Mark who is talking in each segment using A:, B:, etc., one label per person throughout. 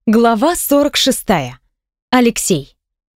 A: Глава 46. Алексей.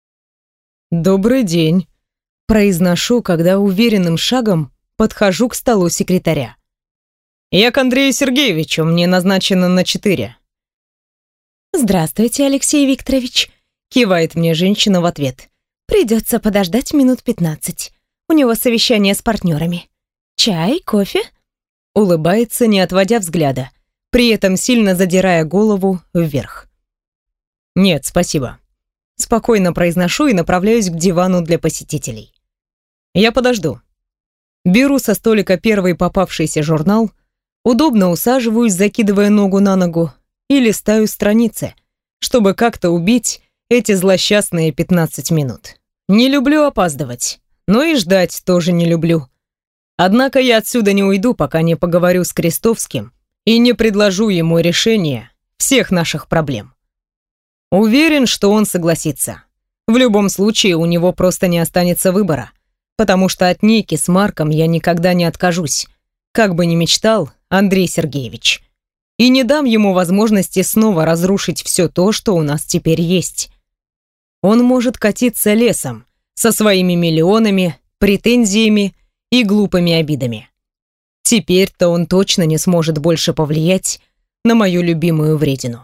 B: «Добрый день», — произношу, когда уверенным шагом подхожу к столу секретаря. «Я к Андрею Сергеевичу, мне назначено на 4».
A: «Здравствуйте, Алексей Викторович», — кивает мне женщина в ответ. «Придется подождать минут 15. У него совещание с партнерами. Чай, кофе?»
B: Улыбается, не отводя взгляда, при этом сильно задирая голову вверх. «Нет, спасибо». Спокойно произношу и направляюсь к дивану для посетителей. «Я подожду». Беру со столика первый попавшийся журнал, удобно усаживаюсь, закидывая ногу на ногу, и листаю страницы, чтобы как-то убить эти злосчастные 15 минут. Не люблю опаздывать, но и ждать тоже не люблю. Однако я отсюда не уйду, пока не поговорю с Крестовским и не предложу ему решение всех наших проблем. Уверен, что он согласится. В любом случае, у него просто не останется выбора, потому что от Ники с Марком я никогда не откажусь, как бы ни мечтал Андрей Сергеевич. И не дам ему возможности снова разрушить все то, что у нас теперь есть. Он может катиться лесом со своими миллионами, претензиями и глупыми обидами. Теперь-то он точно не сможет больше повлиять на мою любимую вредину.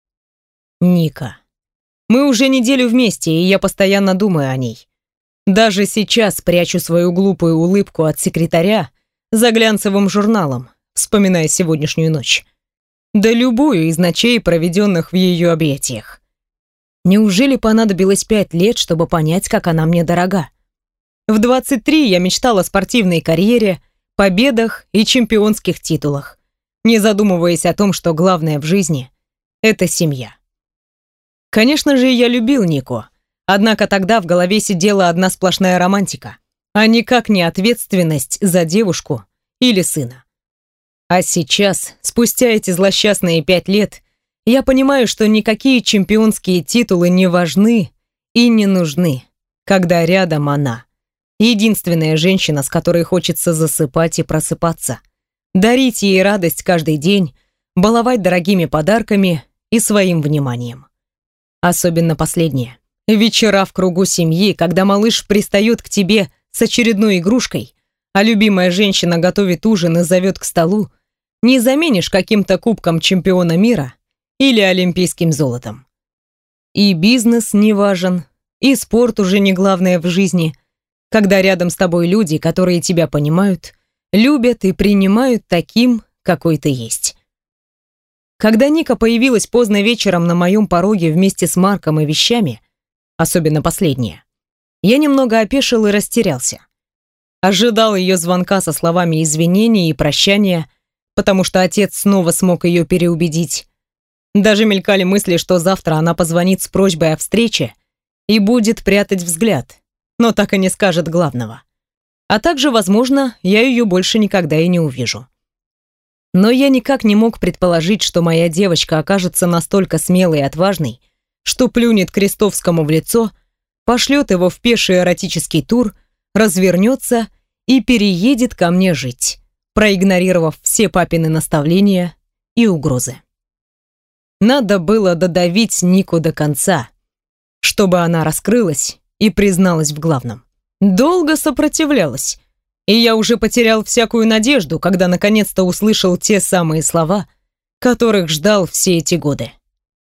B: Ника. Мы уже неделю вместе, и я постоянно думаю о ней. Даже сейчас прячу свою глупую улыбку от секретаря за глянцевым журналом, вспоминая сегодняшнюю ночь. Да любую из ночей, проведенных в ее объятиях. Неужели понадобилось 5 лет, чтобы понять, как она мне дорога? В 23 я мечтала о спортивной карьере, победах и чемпионских титулах, не задумываясь о том, что главное в жизни — это семья. Конечно же, я любил Нику, однако тогда в голове сидела одна сплошная романтика, а никак не ответственность за девушку или сына. А сейчас, спустя эти злосчастные 5 лет, я понимаю, что никакие чемпионские титулы не важны и не нужны, когда рядом она. Единственная женщина, с которой хочется засыпать и просыпаться, дарить ей радость каждый день, баловать дорогими подарками и своим вниманием. Особенно последнее. Вечера в кругу семьи, когда малыш пристает к тебе с очередной игрушкой, а любимая женщина готовит ужин и зовет к столу, не заменишь каким-то кубком чемпиона мира или олимпийским золотом. И бизнес не важен, и спорт уже не главное в жизни, когда рядом с тобой люди, которые тебя понимают, любят и принимают таким, какой ты есть. Когда Ника появилась поздно вечером на моем пороге вместе с Марком и вещами, особенно последнее, я немного опешил и растерялся. Ожидал ее звонка со словами извинений и прощания, потому что отец снова смог ее переубедить. Даже мелькали мысли, что завтра она позвонит с просьбой о встрече и будет прятать взгляд, но так и не скажет главного. А также, возможно, я ее больше никогда и не увижу. Но я никак не мог предположить, что моя девочка окажется настолько смелой и отважной, что плюнет Крестовскому в лицо, пошлет его в пеший эротический тур, развернется и переедет ко мне жить, проигнорировав все папины наставления и угрозы. Надо было додавить Нику до конца, чтобы она раскрылась и призналась в главном. Долго сопротивлялась, и я уже потерял всякую надежду, когда наконец-то услышал те самые слова, которых ждал все эти годы.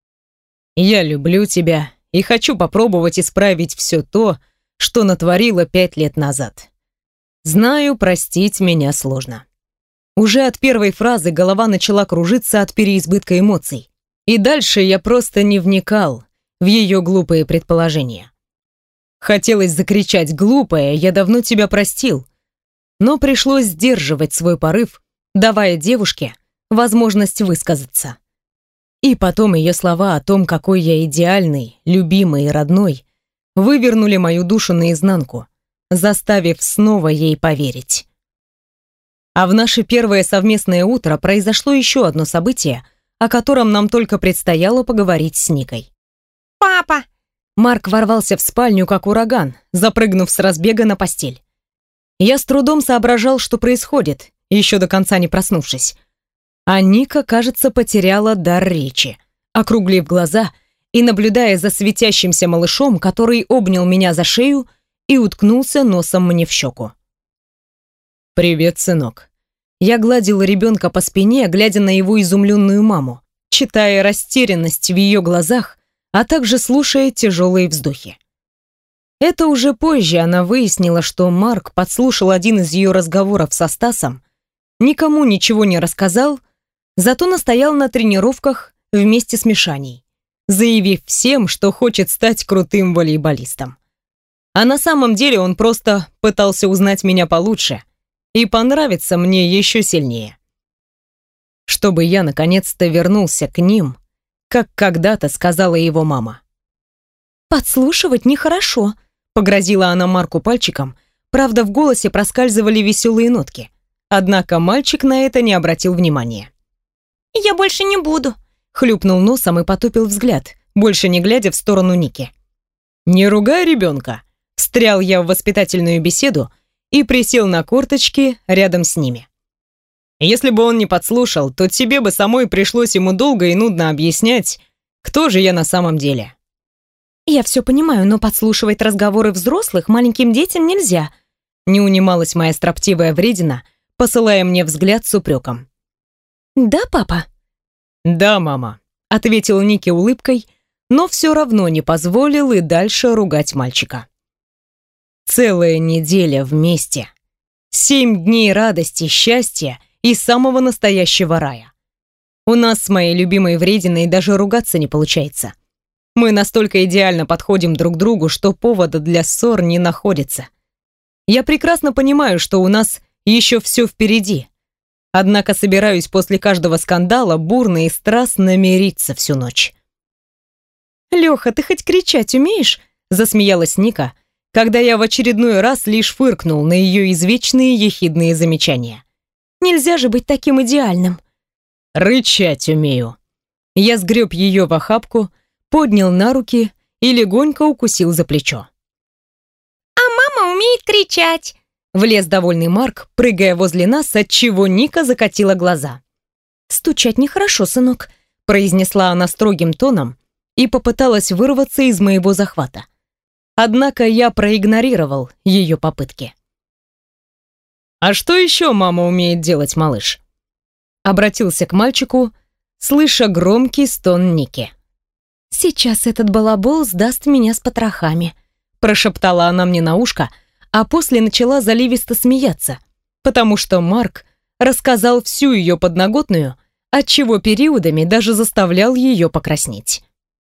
B: «Я люблю тебя и хочу попробовать исправить все то, что натворила 5 лет назад. Знаю, простить меня сложно». Уже от первой фразы голова начала кружиться от переизбытка эмоций, и дальше я просто не вникал в ее глупые предположения. Хотелось закричать: «Глупая, я давно тебя простил», но пришлось сдерживать свой порыв, давая девушке возможность высказаться. И потом ее слова о том, какой я идеальный, любимый и родной, вывернули мою душу наизнанку, заставив снова ей поверить. А в наше первое совместное утро произошло еще одно событие, о котором нам только предстояло поговорить с Никой.
A: «Папа!»
B: Марк ворвался в спальню, как ураган, запрыгнув с разбега на постель. Я с трудом соображал, что происходит, еще до конца не проснувшись. А Ника, кажется, потеряла дар речи.
A: округлив глаза и наблюдая за светящимся малышом, который обнял меня за шею и уткнулся носом мне в щеку.
B: «Привет, сынок». Я гладил ребенка по спине, глядя на его изумленную маму, читая растерянность в ее глазах, а также слушая тяжелые вздохи. Это уже позже она выяснила, что Марк подслушал один из ее разговоров со Стасом, никому ничего не рассказал, зато настоял на тренировках вместе с Мишаней, заявив всем, что хочет стать крутым волейболистом. А на самом деле он просто пытался узнать меня получше и понравиться мне еще сильнее. Чтобы я наконец-то вернулся к ним, как когда-то сказала его мама.
A: «Подслушивать нехорошо», — погрозила она Марку пальчиком, правда, в голосе проскальзывали веселые нотки. Однако мальчик на это не обратил внимания. «Я больше не буду», — хлюпнул носом и потупил взгляд, больше не глядя в сторону Ники.
B: «Не ругай ребенка», — встрял я в воспитательную беседу и присел на корточки рядом с ними. «Если бы он не подслушал, то тебе бы самой пришлось ему долго и нудно объяснять, кто же я на самом деле».
A: «Я все понимаю, но подслушивать разговоры взрослых маленьким детям нельзя», — не унималась моя строптивая вредина, посылая мне взгляд с упреком. «Да, папа?»
B: «Да, мама», — ответил Ники улыбкой, но все равно не позволил и дальше ругать мальчика. Целая неделя вместе. 7 дней радости, счастья и самого настоящего рая. У нас с моей любимой врединой даже ругаться не получается. Мы настолько идеально подходим друг другу, что повода для ссор не находится. Я прекрасно понимаю, что у нас еще все впереди. Однако собираюсь после каждого скандала бурно и страстно мириться всю ночь.
A: «Леха, ты хоть кричать умеешь?» — засмеялась Ника, когда я в очередной раз лишь фыркнул на ее извечные ехидные замечания. «Нельзя же быть таким идеальным».
B: «Рычать умею». Я сгреб ее в охапку, поднял на руки и легонько укусил за плечо.
A: «А мама умеет кричать», — влез довольный Марк, прыгая возле нас, отчего Ника закатила глаза. «Стучать нехорошо, сынок», — произнесла она строгим тоном и попыталась вырваться из моего захвата. Однако я проигнорировал ее попытки.
B: «А что еще мама умеет делать, малыш?» Обратился к мальчику, слыша громкий стон Ники.
A: «Сейчас этот балабол сдаст меня с потрохами», — прошептала она мне на ушко, а после начала заливисто смеяться, потому что Марк рассказал всю ее подноготную, отчего периодами даже заставлял ее покраснеть.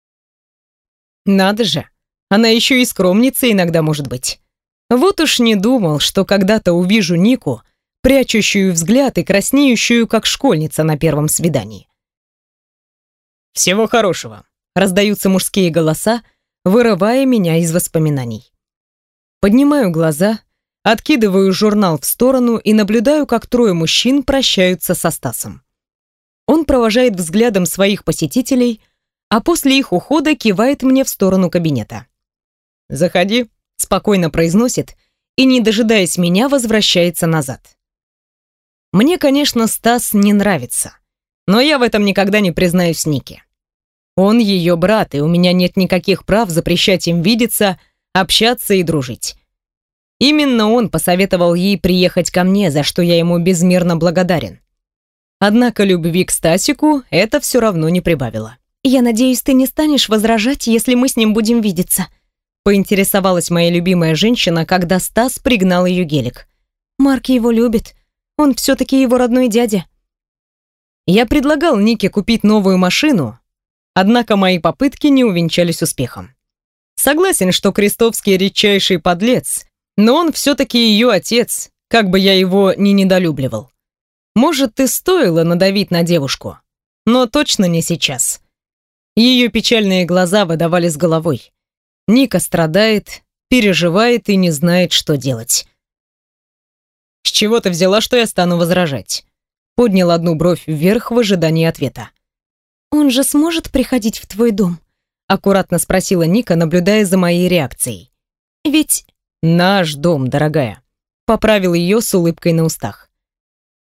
B: Надо же, она еще и скромница иногда может быть. Вот уж не думал, что когда-то увижу Нику, прячущую взгляд и краснеющую, как школьница на первом свидании. «Всего хорошего», — раздаются мужские голоса, вырывая меня из воспоминаний. Поднимаю глаза, откидываю журнал в сторону и наблюдаю, как 3 мужчин прощаются со Стасом. Он провожает взглядом своих посетителей, а после их ухода кивает мне в сторону кабинета. «Заходи», — спокойно произносит и, не дожидаясь меня, возвращается назад. Мне, конечно, Стас не нравится, но я в этом никогда не признаюсь Нике. Он ее брат, и у меня нет никаких прав запрещать им видеться, общаться и дружить. Именно он посоветовал ей приехать ко мне, за что я ему безмерно благодарен. Однако любви к Стасику это все равно не прибавило.
A: «Я надеюсь, ты не станешь возражать, если мы с ним будем видеться», поинтересовалась моя любимая женщина, когда Стас пригнал ее гелик. «Марк его любит. Он все-таки его родной дядя».
B: Я предлагал Нике купить новую машину, однако мои попытки не увенчались успехом. Согласен, что Крестовский редчайший подлец, но он все-таки ее отец, как бы я его ни недолюбливал. Может, и стоило надавить на девушку, но точно не сейчас. Ее печальные глаза выдавали с головой. Ника страдает, переживает и не знает, что делать. «С чего ты взяла, что я стану возражать?» Поднял одну бровь вверх в ожидании ответа.
A: «Он же сможет приходить в твой дом?»
B: Аккуратно спросила Ника, наблюдая за моей реакцией.
A: «Ведь...»
B: «Наш дом, дорогая», — поправил ее с улыбкой на устах.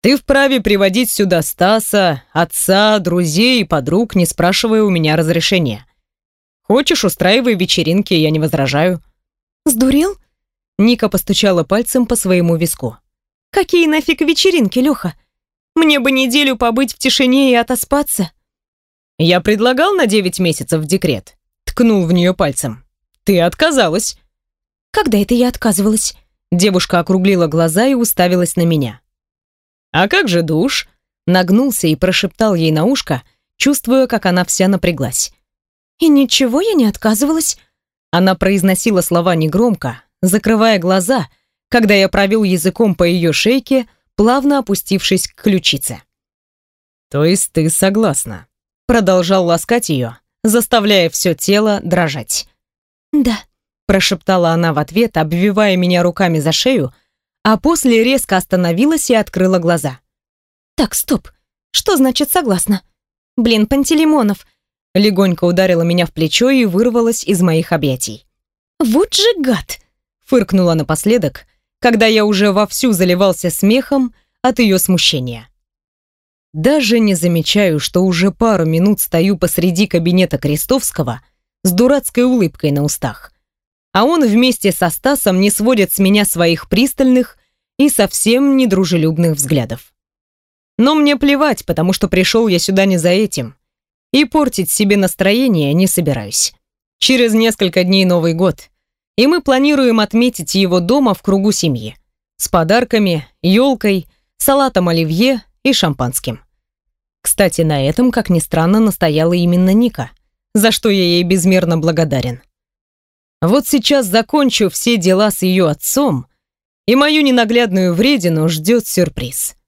B: Ты вправе приводить сюда Стаса, отца, друзей и подруг, не спрашивая у меня разрешения. Хочешь, устраивай вечеринки, я не возражаю».
A: «Сдурел?» Ника постучала пальцем по своему виску. «Какие нафиг вечеринки, Леха? Мне бы неделю побыть в тишине и отоспаться».
B: «Я предлагал на 9 месяцев декрет», — ткнул в нее пальцем. «Ты отказалась».
A: «Когда это я отказывалась?» Девушка округлила глаза и уставилась на меня.
B: «А как же душ?» Нагнулся и прошептал ей на ушко, чувствуя, как она вся напряглась.
A: «И ничего я не отказывалась».
B: Она произносила слова негромко, закрывая глаза, когда я провел языком по ее шейке, плавно опустившись к ключице. «То есть ты согласна?» Продолжал ласкать ее, заставляя все тело дрожать.
A: «Да»,
B: прошептала она в ответ, обвивая меня руками за шею, а после резко остановилась и открыла глаза.
A: «Так, стоп. Что значит согласна? Блин, Пантелеймонов!»
B: Легонько ударила меня в плечо и вырвалась из моих объятий.
A: «Вот же гад!»
B: Фыркнула напоследок, когда я уже вовсю заливался смехом от ее смущения. Даже не замечаю, что уже пару минут стою посреди кабинета Крестовского с дурацкой улыбкой на устах, а он вместе со Стасом не сводит с меня своих пристальных и совсем недружелюбных взглядов. Но мне плевать, потому что пришел я сюда не за этим, и портить себе настроение не собираюсь. Через несколько дней Новый год, и мы планируем отметить его дома в кругу семьи, с подарками, елкой, салатом оливье и шампанским. Кстати, на этом, как ни странно, настояла именно Ника, за что я ей безмерно благодарен. Вот сейчас закончу все дела с ее отцом, и мою ненаглядную вредину ждет сюрприз.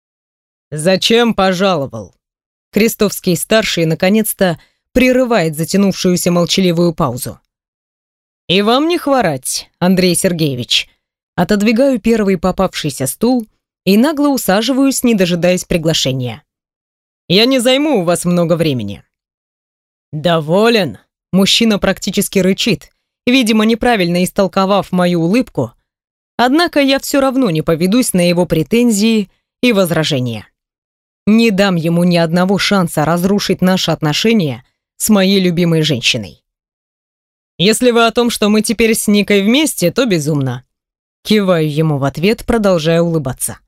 B: «Зачем пожаловал?» Крестовский-старший наконец-то прерывает затянувшуюся молчаливую паузу. «И вам не хворать, Андрей Сергеевич». Отодвигаю первый попавшийся стул и нагло усаживаюсь, не дожидаясь приглашения. «Я не займу у вас много времени». «Доволен?» Мужчина практически рычит, видимо, неправильно истолковав мою улыбку, однако я все равно не поведусь на его претензии и возражения. Не дам ему ни одного шанса разрушить наши отношения с моей любимой женщиной. «Если вы о том, что мы теперь с Никой вместе, то безумно». Киваю ему в ответ, продолжая улыбаться.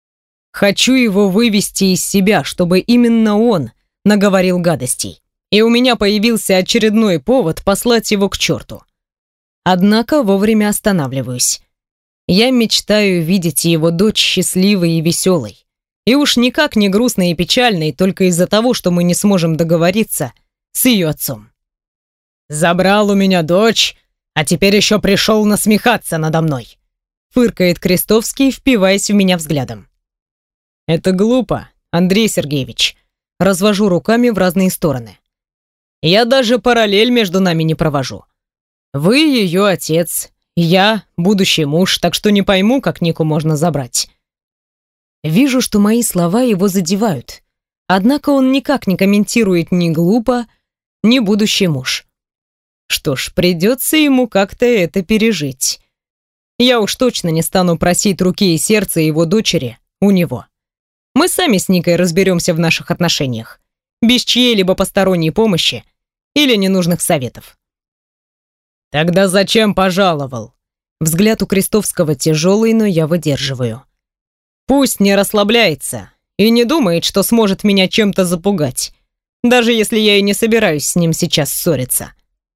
B: Хочу его вывести из себя, чтобы именно он наговорил гадостей, и у меня появился очередной повод послать его к черту. Однако вовремя останавливаюсь. Я мечтаю видеть его дочь счастливой и веселой, и уж никак не грустной и печальной только из-за того, что мы не сможем договориться с ее отцом. «Забрал у меня дочь, а теперь еще пришел насмехаться надо мной», фыркает Крестовский, впиваясь в меня взглядом. «Это глупо, Андрей Сергеевич». Развожу руками в разные стороны. «Я даже параллель между нами не провожу. Вы ее отец, я будущий муж, так что не пойму, как Нику можно забрать». Вижу, что мои слова его задевают, однако он никак не комментирует ни глупо, ни будущий муж. Что ж, придется ему как-то это пережить. Я уж точно не стану просить руки и сердца его дочери у него. Мы сами с Никой разберемся в наших отношениях, без чьей-либо посторонней помощи или ненужных советов. «Тогда зачем пожаловал?» Взгляд у Крестовского тяжелый, но я выдерживаю. Пусть не расслабляется и не думает, что сможет меня чем-то запугать, даже если я и не собираюсь с ним сейчас ссориться.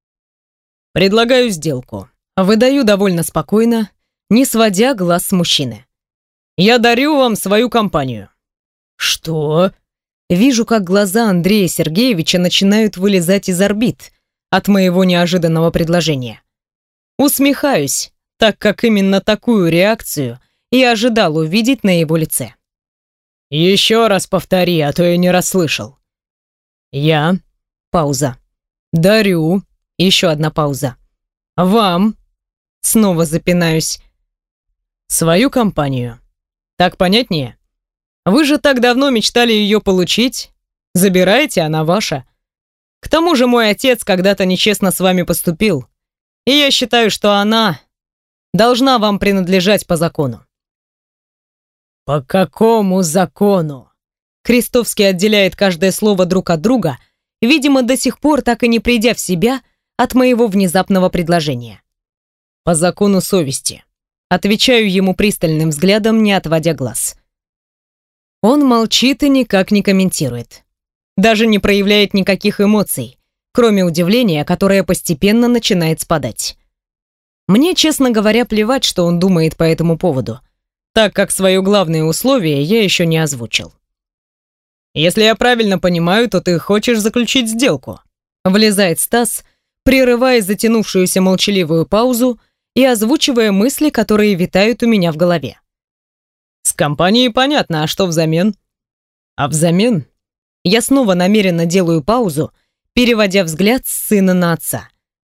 B: Предлагаю сделку. Выдаю довольно спокойно, не сводя глаз с мужчины. Я дарю вам свою компанию. Что? Вижу, как глаза Андрея Сергеевича начинают вылезать из орбит от моего неожиданного предложения. Усмехаюсь, так как именно такую реакцию и ожидал увидеть на его лице. Еще раз повтори, а то я не расслышал. Я. Пауза. Дарю. Еще одна пауза. Вам. Снова запинаюсь. Свою компанию. Так понятнее? Вы же так давно мечтали ее получить. Забирайте, она ваша. К тому же мой отец когда-то нечестно с вами поступил, и я считаю, что она должна вам принадлежать по закону. По какому закону? Крестовский отделяет каждое слово друг от друга, видимо, до сих пор так и не придя в себя от моего внезапного предложения. По закону совести. Отвечаю ему пристальным взглядом, не отводя глаз. Он молчит и никак не комментирует. Даже не проявляет никаких эмоций, кроме удивления, которое постепенно начинает спадать. Мне, честно говоря, плевать, что он думает по этому поводу, так как свое главное условие я еще не озвучил. «Если я правильно понимаю, то ты хочешь заключить сделку?» Влезает Стас, прерывая затянувшуюся молчаливую паузу и озвучивая мысли, которые витают у меня в голове. «С компанией понятно, а что взамен?» «А взамен?» Я снова намеренно делаю паузу, переводя взгляд с сына на отца.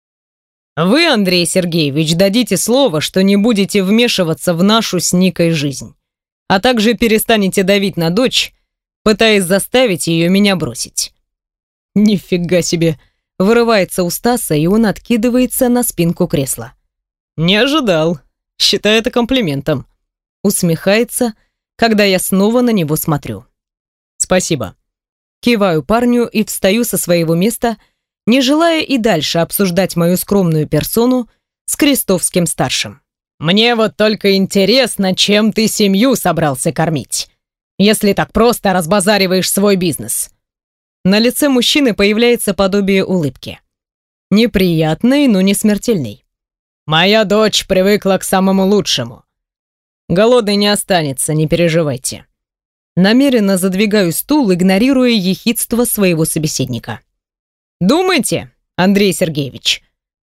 B: «Вы, Андрей Сергеевич, дадите слово, что не будете вмешиваться в нашу с Никой жизнь, а также перестанете давить на дочь, пытаясь заставить ее меня бросить». «Нифига себе!» — вырывается у Стаса, и он откидывается на спинку кресла. «Не ожидал. Считай это комплиментом». Усмехается, когда я снова на него смотрю. «Спасибо». Киваю парню и встаю со своего места, не желая и дальше обсуждать мою скромную персону с Крестовским-старшим. «Мне вот только интересно, чем ты семью собрался кормить, если так просто разбазариваешь свой бизнес». На лице мужчины появляется подобие улыбки. Неприятной, но не смертельной. «Моя дочь привыкла к самому лучшему. Голодной не останется, не переживайте». Намеренно задвигаю стул, игнорируя ехидство своего собеседника. «Думайте, Андрей Сергеевич».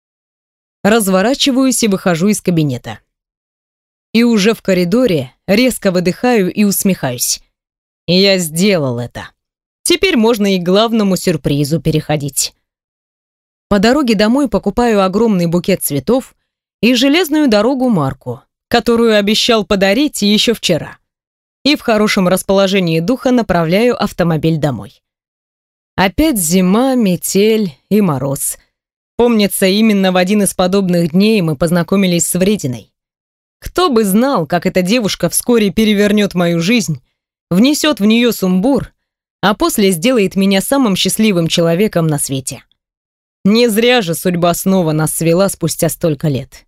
B: Разворачиваюсь и выхожу из кабинета. И уже в коридоре резко выдыхаю и усмехаюсь. Я сделал это. Теперь можно и к главному сюрпризу переходить. По дороге домой покупаю огромный букет цветов и железную дорогу марку, которую обещал подарить еще вчера. И в хорошем расположении духа направляю автомобиль домой. Опять зима, метель и мороз. Помнится, именно в один из подобных дней мы познакомились с врединой. Кто бы знал, как эта девушка вскоре перевернет мою жизнь, внесет в нее сумбур, а после сделает меня самым счастливым человеком на свете. Не зря же судьба снова нас свела спустя столько лет.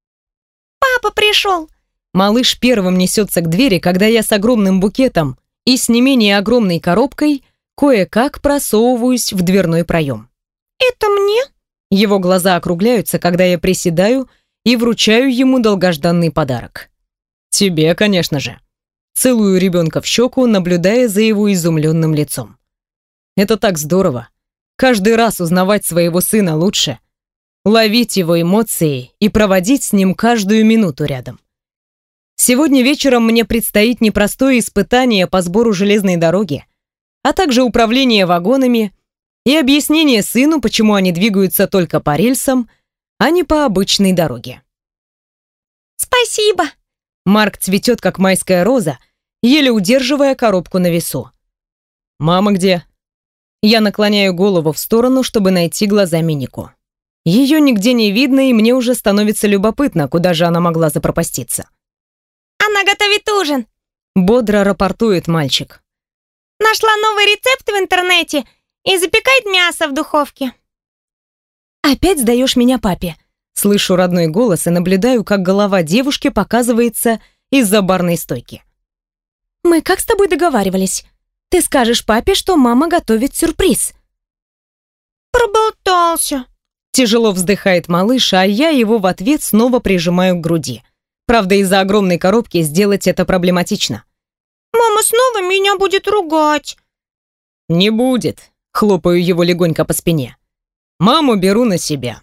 A: «Папа пришел!»
B: Малыш первым несется к двери, когда я с огромным букетом и с не менее огромной коробкой кое-как просовываюсь в дверной проем.
A: «Это мне?»
B: Его глаза округляются, когда я приседаю и вручаю ему долгожданный подарок. «Тебе, конечно же». Целую ребенка в щеку, наблюдая за его изумленным лицом. Это так здорово. Каждый раз узнавать своего сына лучше, ловить его эмоции и проводить с ним каждую минуту рядом. Сегодня вечером мне предстоит непростое испытание по сбору железной дороги, а также управление вагонами и объяснение сыну, почему они двигаются только по рельсам, а не по обычной дороге.
A: «Спасибо!»
B: Марк цветет, как майская роза, еле удерживая коробку на весу. «Мама где?» Я наклоняю голову в сторону, чтобы найти глазами Нику. Ее нигде не видно, и мне уже становится любопытно, куда же она могла запропаститься.
A: «Она готовит ужин!»
B: Бодро рапортует мальчик.
A: «Нашла новый рецепт в интернете и запекает мясо в духовке». «Опять сдаешь меня папе?»
B: Слышу родной голос и наблюдаю, как голова девушки показывается из-за барной стойки.
A: «Мы как с тобой договаривались? Ты скажешь папе, что мама готовит сюрприз». «Проболтался»,
B: — тяжело вздыхает малыш, а я его в ответ снова прижимаю к груди. Правда, из-за огромной коробки сделать это проблематично.
A: «Мама снова меня будет ругать».
B: «Не будет», — хлопаю его легонько по спине. «Маму беру на себя».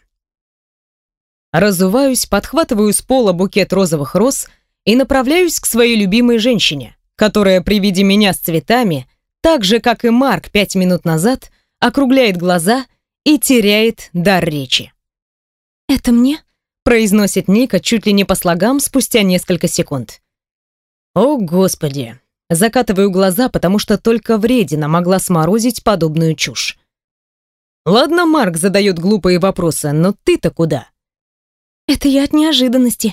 B: Разуваюсь, подхватываю с пола букет розовых роз и направляюсь к своей любимой женщине, которая при виде меня с цветами, так же, как и Марк 5 минут назад, округляет глаза и теряет дар речи.
A: «Это мне?»
B: — произносит Ника чуть ли не по слогам спустя несколько секунд. «О, Господи!» Закатываю глаза, потому что только вредина могла сморозить подобную чушь. Ладно, Марк задает глупые вопросы, но ты-то куда?
A: «Это я от неожиданности»,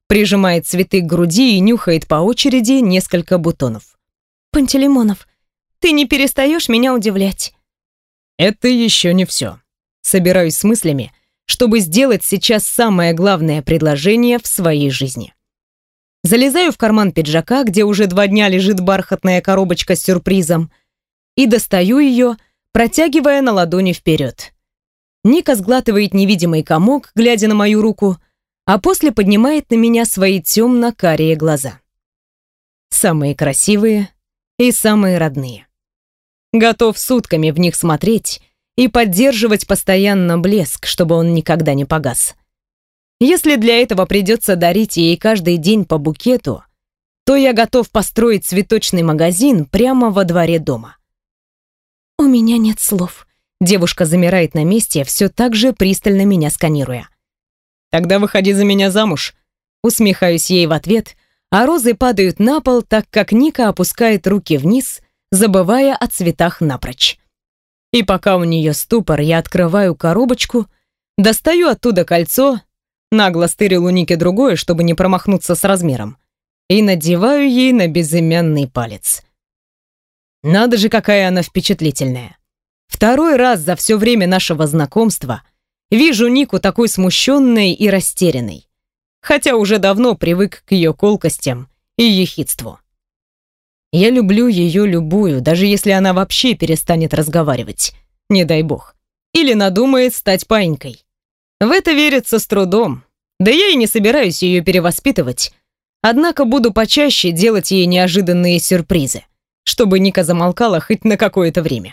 A: Прижимает цветы к груди и нюхает по очереди несколько бутонов. «Пантелеймонов, ты не перестаешь меня удивлять».
B: Это еще не все. Собираюсь с мыслями, чтобы сделать сейчас самое главное предложение в своей жизни. Залезаю в карман пиджака, где уже 2 дня лежит бархатная коробочка с сюрпризом, и достаю ее, протягивая на ладони вперед. Ника сглатывает невидимый комок, глядя на мою руку, а после поднимает на меня свои темно-карие глаза. Самые красивые и самые родные. Готов сутками в них смотреть и поддерживать постоянно блеск, чтобы он никогда не погас. Если для этого придется дарить ей каждый день по букету, то я готов построить цветочный магазин прямо во дворе дома.
A: «У меня нет слов». Девушка замирает на месте, все так же пристально меня сканируя.
B: «Тогда выходи за меня замуж».
A: Усмехаюсь ей в ответ, а розы падают на пол, так как Ника опускает руки вниз, забывая о цветах напрочь. И пока у нее ступор, я открываю коробочку, достаю оттуда кольцо, нагло стырил у Ники другое, чтобы не промахнуться с размером, и надеваю ей на безымянный палец. Надо же, какая она впечатлительная. Второй раз за все время нашего знакомства вижу Нику такой смущенной и растерянной, хотя уже давно привык к ее колкостям и ехидству. Я люблю ее любую, даже если она вообще перестанет разговаривать, не дай бог, или надумает стать паинькой. В это верится с трудом, да я и не собираюсь ее перевоспитывать, однако буду почаще делать ей неожиданные сюрпризы, чтобы Ника замолкала хоть на какое-то время.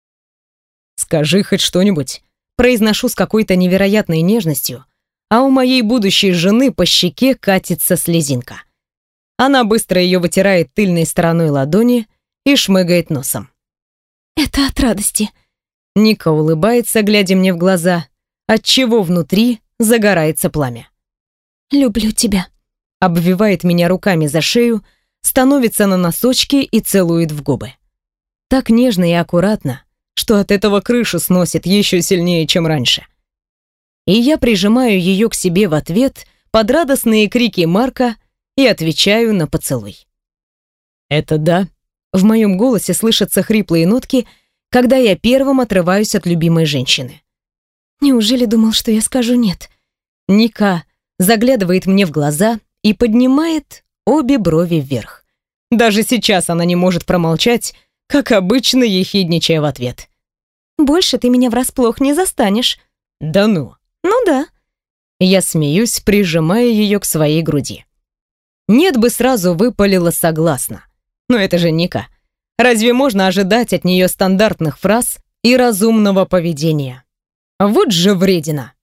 A: «Скажи хоть что-нибудь», произношу с какой-то невероятной нежностью, а у моей будущей жены по щеке катится слезинка. Она быстро ее вытирает тыльной стороной ладони и шмыгает носом. «Это от радости».
B: Ника улыбается, глядя мне в глаза, отчего внутри загорается пламя.
A: «Люблю тебя»,
B: обвивает меня руками за шею, становится на носочки и целует в губы. Так нежно и аккуратно, что от этого крышу сносит еще сильнее, чем раньше. И я прижимаю ее к себе в ответ под радостные крики Марка и отвечаю на поцелуй. «Это да». В моем голосе слышатся хриплые нотки, когда я первым отрываюсь от любимой женщины.
A: «Неужели думал, что я скажу нет?»
B: Ника заглядывает мне в глаза и поднимает обе брови вверх. Даже сейчас она не может промолчать, как обычно, ехидничая в ответ.
A: «Больше ты меня врасплох не застанешь».
B: «Да ну».
A: «Ну да».
B: Я смеюсь, прижимая ее к своей груди. Нет бы сразу выпалила согласно. Но это же Ника. Разве можно ожидать от нее стандартных фраз и разумного поведения? Вот же вредина.